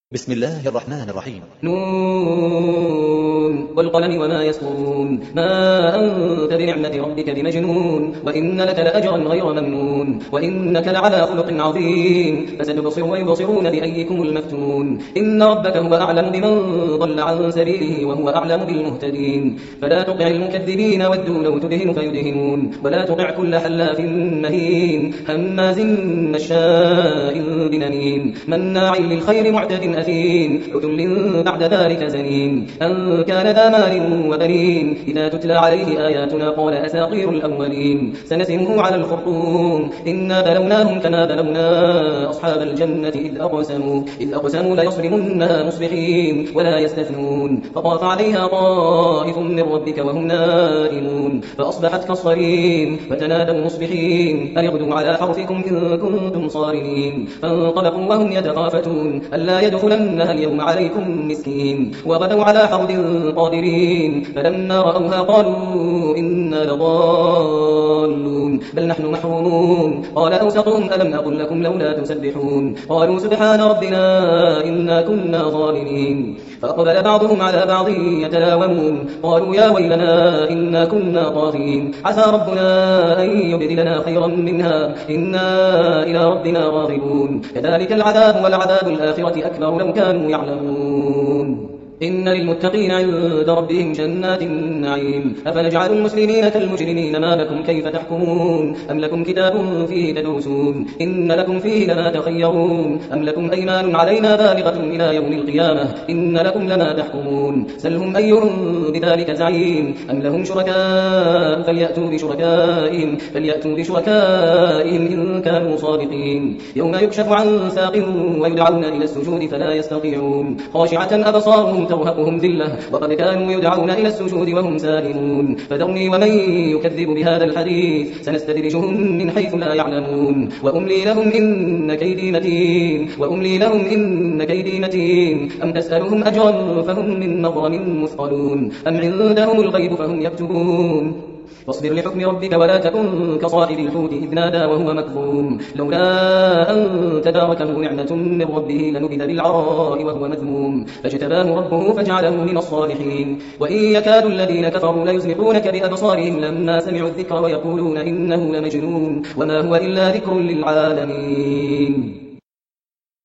بسم الله الرحمن الرحيم. نون والقلم وما يسطرون ما أنت بنعمة ربك بمجنون وإن لك لأجرا غير ممنون وإنك لعلى خلق عظيم فستبصر ويبصرون بأيكم المفتون إن ربك هو أعلم بمن ضل عن سبيله وهو أعلم بالمهتدين فلا تطع المكذبين ودوا لو تدهن فيدهنون ولا تطع كل حلاف مهين هماز مشاء بنميم مناع للخير معتد أثيم عتل بعد ذلك زنيم أن كان ذا مال وبنين إذا تتلى عليه آياتنا قال أساطير الأولين سنسمه على الخرطوم إنا بلوناهم كما بلونا أصحاب الجنة إذ أقسموا ليصرمنها مصبحين ولا يستثنون فطاف عليها طائف من ربك وهم نائمون فأصبحت كالصريم فتنادوا مصبحين أن اغدوا على حرثكم إن كنتم صارمين فانطلقوا وهم يتخافتون ألا يدخلنها اليوم عليكم مسكين وغدوا على حرد قادرين فلما رأوها قالوا إنا لضالون بل نحن محرومون قال أوسطهم ألم أقل لكم لولا تسبحون قالوا سبحان ربنا إنا كنا ظالمين فأقبل بعضهم على بعض يتلاومون قالوا يا ويلنا إنا كنا طاغين عسى ربنا أن يبدلنا خيرا منها إنا إلى ربنا راغبون كذلك العذاب والعذاب الآخرة أكبر لو كانوا يعلمون إن للمتقين عند ربهم جنات النعيم أفنجعل المسلمين كالمجرمين ما لكم كيف تحكمون أم لكم كتاب فيه تدرسون إن لكم فيه لما تخيرون أم لكم أيمان علينا بالغة إلى يوم القيامة إن لكم لما تحكمون سلهم أيهم بذلك زعيم أم لهم شركاء فليأتوا بشركائهم إن كانوا صادقين يوم يكشف عن ساق ويدعون إلى السجود فلا يستطيعون خاشعة أبصارهم ترهقهم ذلة وقد كانوا يدعون إلى السجود وهم سالمون فذرني ومن يكذب بهذا الحديث سنستدرجهم من حيث لا يعلمون وأملي لهم إن كيدي متين أم تسألهم أجرا فهم من مغرم مثقلون أم عندهم الغيب فهم يكتبون واصبر لحكم ربك ولا تكن كصاحب الحوت إذ نادى وهو مكظوم لولا أن تداركه نعمة من ربه لنبذ بالعراء وهو مذموم فاجتباه ربه فجعله من الصالحين وإن يكاد الذين كفروا ليزلقونك بأبصارهم لما سمعوا الذكر ويقولون إنه لمجنون وما هو إلا ذكر للعالمين.